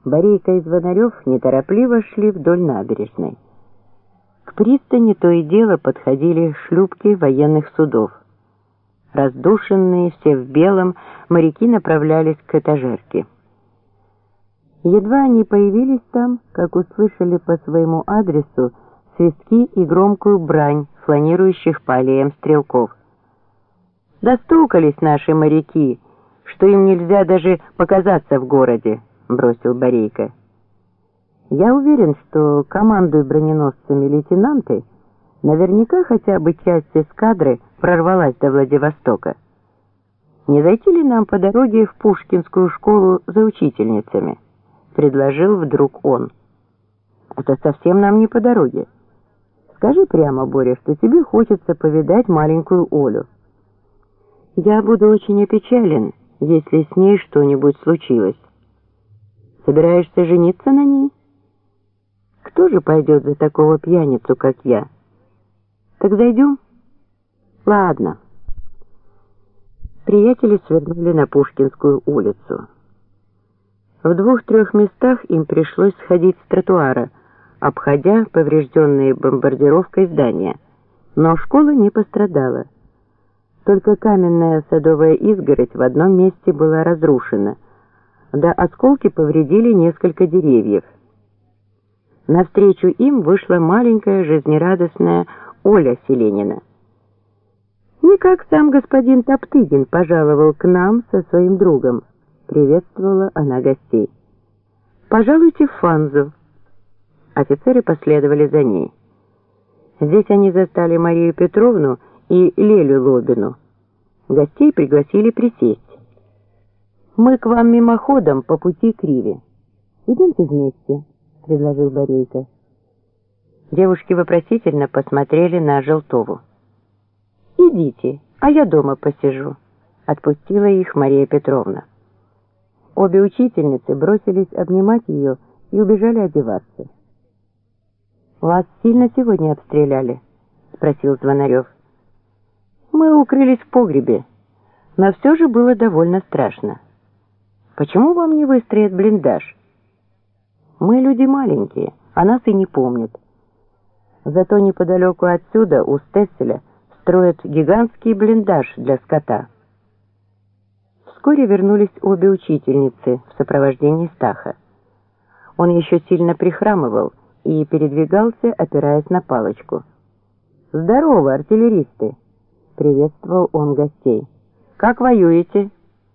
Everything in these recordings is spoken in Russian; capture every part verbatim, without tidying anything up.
Борейка и Звонарев неторопливо шли вдоль набережной. К пристани то и дело подходили шлюпки военных судов. Раздушенные, все в белом, моряки направлялись к этажерке. Едва они появились там, как услышали по своему адресу свистки и громкую брань фланирующих по аллеям стрелков. «Достукались наши моряки, что им нельзя даже показаться в городе», — бросил Борейка. «Я уверен, что командуя броненосцами лейтенанты, наверняка хотя бы часть эскадры прорвалась до Владивостока. Не зайти ли нам по дороге в Пушкинскую школу за учительницами?» — предложил вдруг он. «Это совсем нам не по дороге. Скажи прямо, Боря, что тебе хочется повидать маленькую Олю. Я буду очень опечален, если с ней что-нибудь случилось. Собираешься жениться на ней? Кто же пойдет за такого пьяницу, как я? Так зайдем? Ладно». Приятели свернули на Пушкинскую улицу. В двух-трех местах им пришлось сходить с тротуара, обходя поврежденные бомбардировкой здания. Но школа не пострадала. Только каменная садовая изгородь в одном месте была разрушена, да осколки повредили несколько деревьев. Навстречу им вышла маленькая жизнерадостная Оля Селенина. «Никак сам господин Топтыгин пожаловал к нам со своим другом», — приветствовала она гостей. «Пожалуйте в Фанзу». Офицеры последовали за ней. Здесь они застали Марию Петровну и Лелю Лобину. Гостей пригласили присесть. «Мы к вам мимоходом по пути к Риве. Идемте вместе», — предложил Борейка. Девушки вопросительно посмотрели на Желтову. «Идите, а я дома посижу», — отпустила их Мария Петровна. Обе учительницы бросились обнимать ее и убежали одеваться. «Вас сильно сегодня обстреляли?» — спросил Звонарев. «Мы укрылись в погребе, но все же было довольно страшно. Почему вам не выстроят блиндаж? Мы люди маленькие, а нас и не помнят. Зато неподалеку отсюда, у Стесселя, строят гигантский блиндаж для скота». Вскоре вернулись обе учительницы в сопровождении Стаха. Он еще сильно прихрамывал и передвигался, опираясь на палочку. «Здорово, артиллеристы!» — приветствовал он гостей. «Как воюете?»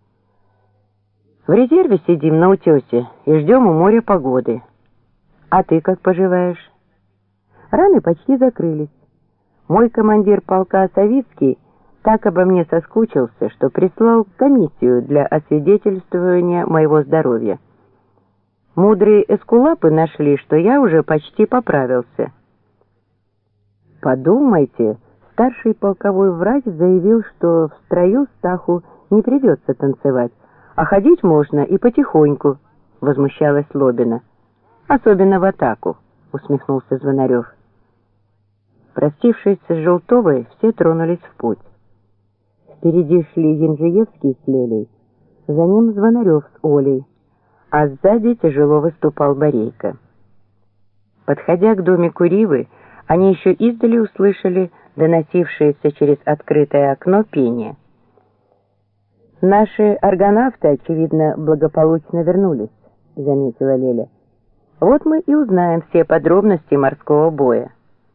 «В резерве сидим на утесе и ждем у моря погоды. А ты как поживаешь?» «Раны почти закрылись. Мой командир полка Савицкий так обо мне соскучился, что прислал комиссию для освидетельствования моего здоровья. Мудрые эскулапы нашли, что я уже почти поправился». «Подумайте», старший полковой врач заявил, что в строю Стаху не придется танцевать, а ходить можно и потихоньку, — возмущалась Лобина. «Особенно в атаку», — усмехнулся Звонарев. Простившись с Желтовой, все тронулись в путь. Впереди шли Янжиевский с Лелей, за ним Звонарев с Олей, а сзади тяжело выступал Борейка. Подходя к домику Ривы, они еще издали услышали доносившееся через открытое окно пение. «Наши аргонавты, очевидно, благополучно вернулись», — заметила Леля. «Вот мы и узнаем все подробности морского боя».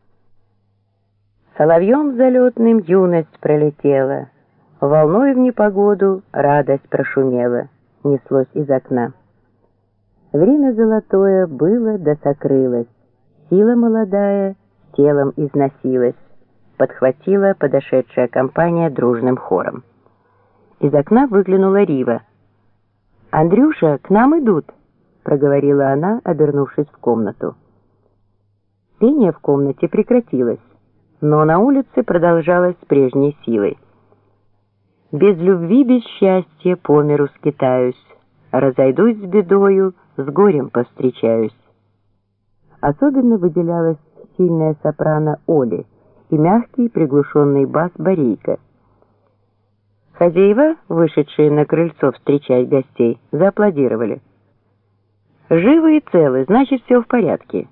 Соловьем залетным юность пролетела, волной в непогоду радость прошумела, неслось из окна. Время золотое было да сокрылось, сила молодая телом износилась, подхватила подошедшая компания дружным хором. Из окна выглянула Рива. «Андрюша, к нам идут», — проговорила она, обернувшись в комнату. Пение в комнате прекратилось, но на улице продолжалось с прежней силой. «Без любви, без счастья по миру скитаюсь, разойдусь с бедою, с горем повстречаюсь». Особенно выделялась сильная сопрано Оли и мягкий приглушенный бас Борейка. Хозяева, вышедшие на крыльцо встречать гостей, зааплодировали. «Живы и целы, значит, все в порядке».